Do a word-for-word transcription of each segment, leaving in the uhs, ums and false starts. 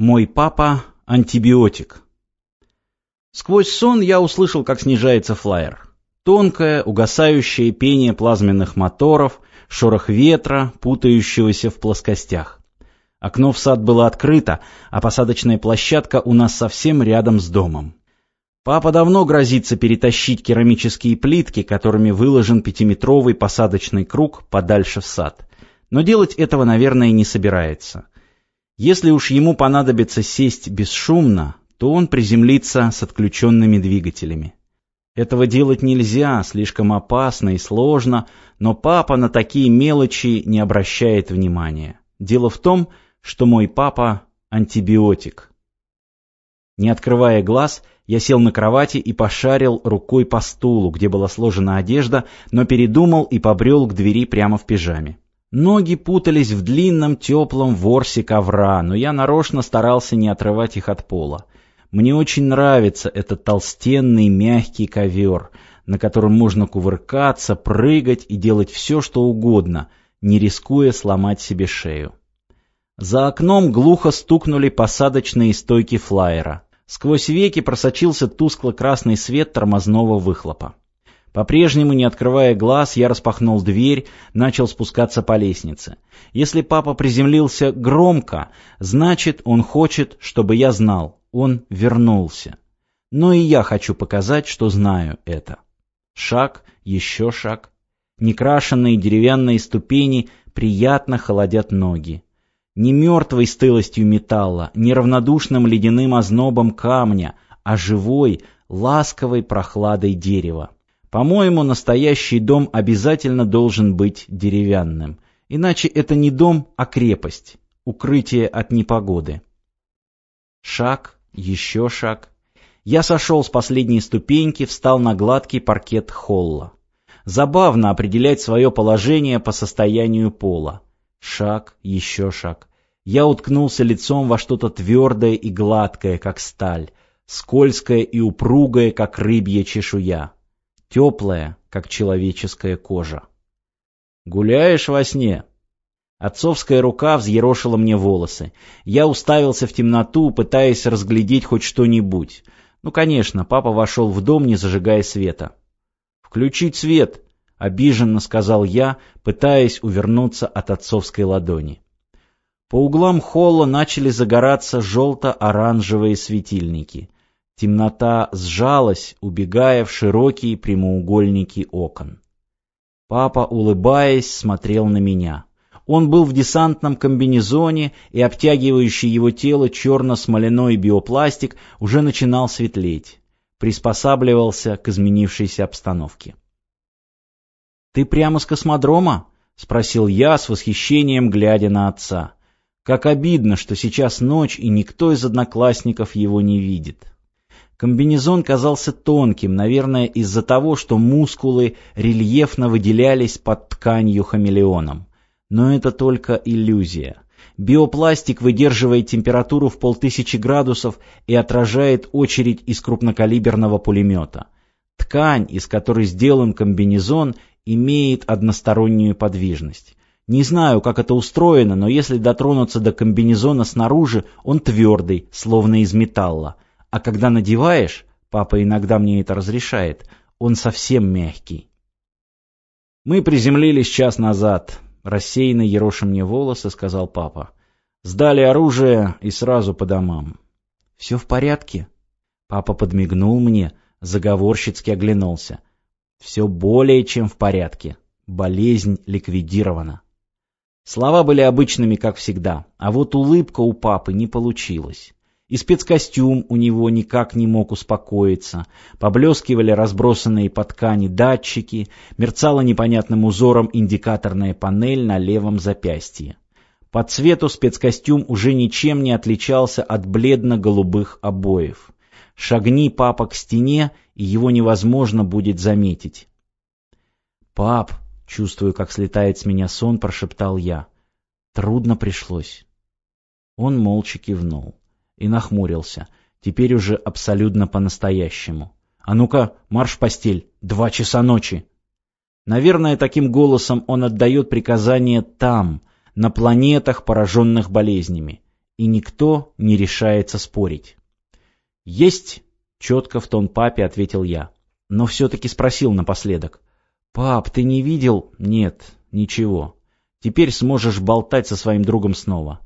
Мой папа – антибиотик. Сквозь сон я услышал, как снижается флайер. Тонкое, угасающее пение плазменных моторов, шорох ветра, путающегося в плоскостях. Окно в сад было открыто, а посадочная площадка у нас совсем рядом с домом. Папа давно грозится перетащить керамические плитки, которыми выложен пятиметровый посадочный круг, подальше в сад. Но делать этого, наверное, не собирается. Если уж ему понадобится сесть бесшумно, то он приземлится с отключенными двигателями. Этого делать нельзя, слишком опасно и сложно, но папа на такие мелочи не обращает внимания. Дело в том, что мой папа – антибиотик. Не открывая глаз, я сел на кровати и пошарил рукой по стулу, где была сложена одежда, но передумал и побрел к двери прямо в пижаме. Ноги путались в длинном теплом ворсе ковра, но я нарочно старался не отрывать их от пола. Мне очень нравится этот толстенный мягкий ковер, на котором можно кувыркаться, прыгать и делать все, что угодно, не рискуя сломать себе шею. За окном глухо стукнули посадочные стойки флайера. Сквозь веки просочился тускло-красный свет тормозного выхлопа. По-прежнему, не открывая глаз, я распахнул дверь, начал спускаться по лестнице. Если папа приземлился громко, значит, он хочет, чтобы я знал, он вернулся. Но и я хочу показать, что знаю это. Шаг, еще шаг. Некрашенные деревянные ступени приятно холодят ноги. Не мертвой стылостью металла, не равнодушным ледяным ознобом камня, а живой, ласковой прохладой дерева. По-моему, настоящий дом обязательно должен быть деревянным. Иначе это не дом, а крепость, укрытие от непогоды. Шаг, еще шаг. Я сошел с последней ступеньки, встал на гладкий паркет холла. Забавно определять свое положение по состоянию пола. Шаг, еще шаг. Я уткнулся лицом во что-то твердое и гладкое, как сталь, скользкое и упругое, как рыбья чешуя. Теплая, как человеческая кожа. «Гуляешь во сне?» Отцовская рука взъерошила мне волосы. Я уставился в темноту, пытаясь разглядеть хоть что-нибудь. Ну, конечно, папа вошел в дом, не зажигая света. «Включить свет!» — обиженно сказал я, пытаясь увернуться от отцовской ладони. По углам холла начали загораться желто-оранжевые светильники. Темнота сжалась, убегая в широкие прямоугольники окон. Папа, улыбаясь, смотрел на меня. Он был в десантном комбинезоне, и обтягивающий его тело черно-смоляной биопластик уже начинал светлеть. Приспосабливался к изменившейся обстановке. «Ты прямо с космодрома?» — спросил я с восхищением, глядя на отца. Как обидно, что сейчас ночь, и никто из одноклассников его не видит. Комбинезон казался тонким, наверное, из-за того, что мускулы рельефно выделялись под тканью хамелеоном. Но это только иллюзия. Биопластик выдерживает температуру в полтысячи градусов и отражает очередь из крупнокалиберного пулемета. Ткань, из которой сделан комбинезон, имеет одностороннюю подвижность. Не знаю, как это устроено, но если дотронуться до комбинезона снаружи, он твердый, словно из металла. А когда надеваешь, папа иногда мне это разрешает, он совсем мягкий. Мы приземлились час назад. Рассеянно ероша мне волосы, сказал папа. Сдали оружие и сразу по домам. Все в порядке? Папа подмигнул мне, заговорщицки оглянулся. Все более чем в порядке. Болезнь ликвидирована. Слова были обычными, как всегда, а вот улыбка у папы не получилась. И спецкостюм у него никак не мог успокоиться. Поблескивали разбросанные по ткани датчики, мерцала непонятным узором индикаторная панель на левом запястье. По цвету спецкостюм уже ничем не отличался от бледно-голубых обоев. Шагни папа к стене, и его невозможно будет заметить. «Пап», чувствую, как слетает с меня сон, прошептал я. «Трудно пришлось». Он молча кивнул и нахмурился, теперь уже абсолютно по-настоящему. «А ну-ка, марш в постель, два часа ночи!» Наверное, таким голосом он отдает приказания там, на планетах, пораженных болезнями. и никто не решается спорить. «Есть!» — четко в тон папе ответил я, но все-таки спросил напоследок. «Пап, ты не видел?» «Нет, ничего. Теперь сможешь болтать со своим другом снова.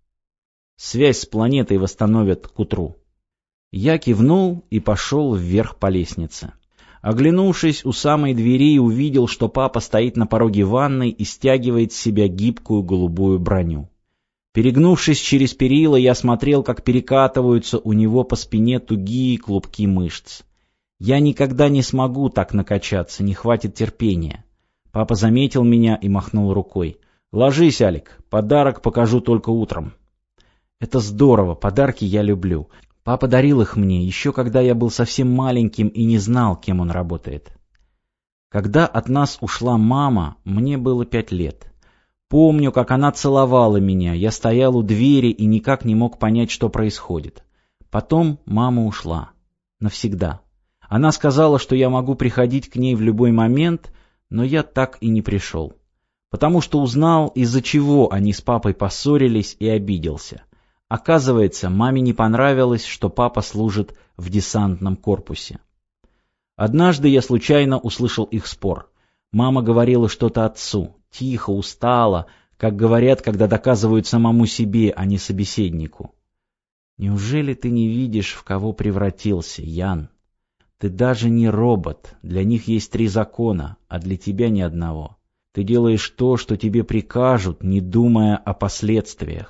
Связь с планетой восстановят к утру». Я кивнул и пошел вверх по лестнице. Оглянувшись у самой двери, увидел, что папа стоит на пороге ванной и стягивает с себя гибкую голубую броню. Перегнувшись через перила, я смотрел, как перекатываются у него по спине тугие клубки мышц. Я никогда не смогу так накачаться, не хватит терпения. Папа заметил меня и махнул рукой. «Ложись, Алик, подарок покажу только утром». Это здорово, подарки я люблю. Папа дарил их мне, еще когда я был совсем маленьким и не знал, кем он работает. Когда от нас ушла мама, мне было пять лет. Помню, как она целовала меня, я стоял у двери и никак не мог понять, что происходит. Потом мама ушла. Навсегда. Она сказала, что я могу приходить к ней в любой момент, но я так и не пришел. Потому что узнал, из-за чего они с папой поссорились, и обиделся. Оказывается, маме не понравилось, что папа служит в десантном корпусе. Однажды я случайно услышал их спор. Мама говорила что-то отцу, тихо, устало, как говорят, когда доказывают самому себе, а не собеседнику. «Неужели ты не видишь, в кого превратился, Ян? Ты даже не робот, для них есть три закона, а для тебя ни одного. Ты делаешь то, что тебе прикажут, не думая о последствиях.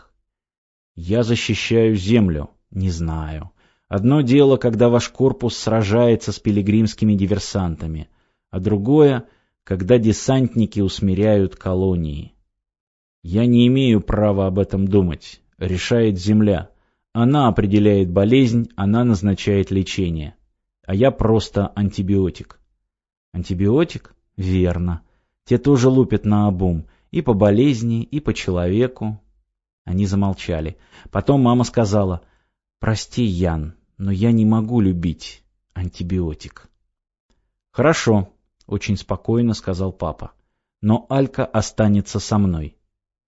Я защищаю землю. Не знаю. Одно дело, когда ваш корпус сражается с пилигримскими диверсантами, а другое, когда десантники усмиряют колонии. Я не имею права об этом думать. Решает земля. Она определяет болезнь, она назначает лечение. А я просто антибиотик». «Антибиотик? Верно. Те тоже лупят наобум. И по болезни, и по человеку». Они замолчали. Потом мама сказала: «Прости, Ян, но я не могу любить антибиотик». «Хорошо», — очень спокойно сказал папа. «Но Алька останется со мной».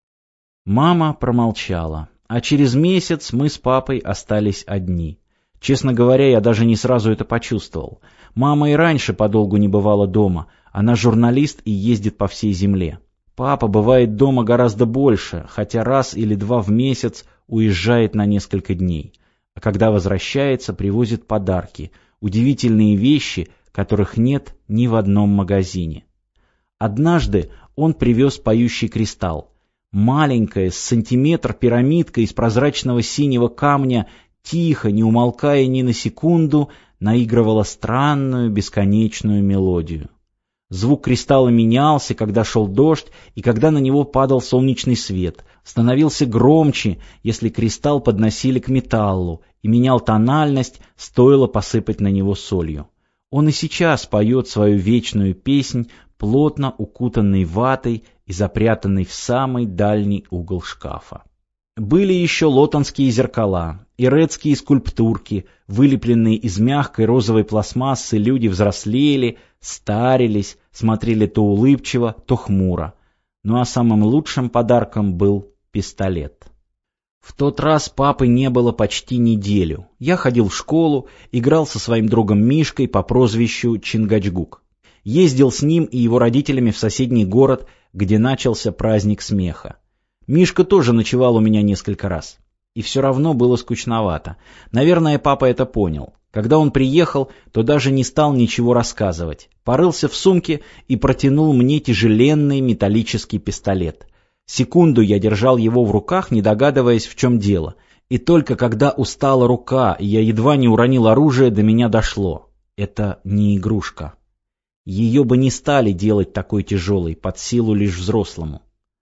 Мама промолчала, а через месяц мы с папой остались одни. Честно говоря, я даже не сразу это почувствовал. Мама и раньше подолгу не бывала дома. Она журналист и ездит по всей земле. Папа бывает дома гораздо больше, хотя раз или два в месяц уезжает на несколько дней. А когда возвращается, привозит подарки, удивительные вещи, которых нет ни в одном магазине. Однажды он привез поющий кристалл. Маленькая, с сантиметр пирамидка из прозрачного синего камня, тихо, не умолкая ни на секунду, наигрывала странную бесконечную мелодию. Звук кристалла менялся, когда шел дождь и когда на него падал солнечный свет, становился громче, если кристалл подносили к металлу, и менял тональность, стоило посыпать на него солью. Он и сейчас поет свою вечную песнь, плотно укутанный ватой и запрятанный в самый дальний угол шкафа. Были еще лотонские зеркала, ирецкие скульптурки, вылепленные из мягкой розовой пластмассы. Люди взрослели, старились, смотрели то улыбчиво, то хмуро. Ну а самым лучшим подарком был пистолет. В тот раз папы не было почти неделю. Я ходил в школу, играл со своим другом Мишкой по прозвищу Чингачгук. Ездил с ним и его родителями в соседний город, где начался праздник смеха. Мишка тоже ночевал у меня несколько раз. И все равно было скучновато. Наверное, папа это понял. Когда он приехал, то даже не стал ничего рассказывать. Порылся в сумке и протянул мне тяжеленный металлический пистолет. Секунду я держал его в руках, не догадываясь, в чем дело. И только когда устала рука, и я едва не уронил оружие, до меня дошло. Это не игрушка. Ее бы не стали делать такой тяжелой, под силу лишь взрослому.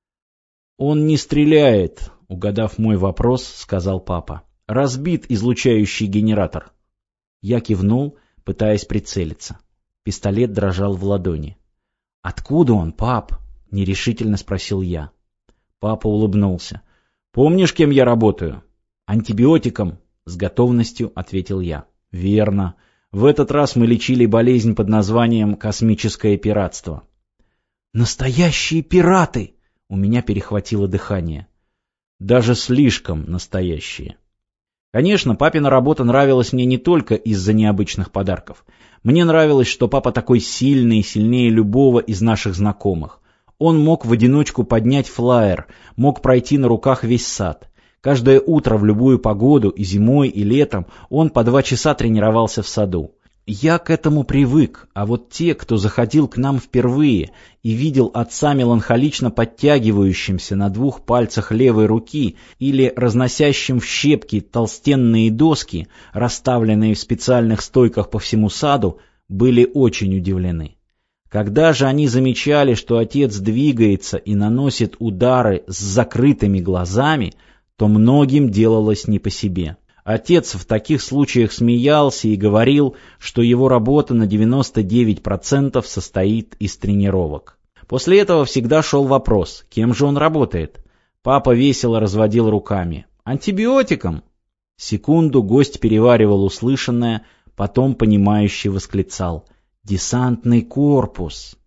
«Он не стреляет», — угадав мой вопрос, сказал папа. «Разбит излучающий генератор». Я кивнул, пытаясь прицелиться. Пистолет дрожал в ладони. «Откуда он, пап?» — нерешительно спросил я. Папа улыбнулся. «Помнишь, кем я работаю?» «Антибиотиком», — с готовностью ответил я. «Верно. В этот раз мы лечили болезнь под названием космическое пиратство». «Настоящие пираты!» У меня перехватило дыхание. Даже слишком настоящие. Конечно, папина работа нравилась мне не только из-за необычных подарков. Мне нравилось, что папа такой сильный, сильнее любого из наших знакомых. Он мог в одиночку поднять флаер, мог пройти на руках весь сад. Каждое утро в любую погоду, и зимой, и летом, он по два часа тренировался в саду. Я к этому привык, а вот те, кто заходил к нам впервые и видел отца меланхолично подтягивающимся на двух пальцах левой руки или разносящим в щепки толстенные доски, расставленные в специальных стойках по всему саду, были очень удивлены. Когда же они замечали, что отец двигается и наносит удары с закрытыми глазами, то многим делалось не по себе. Отец в таких случаях смеялся и говорил, что его работа на девяносто девять процентов состоит из тренировок. После этого всегда шел вопрос, кем же он работает. Папа весело разводил руками. «Антибиотиком!» Секунду гость переваривал услышанное, потом понимающе восклицал. «Десантный корпус!»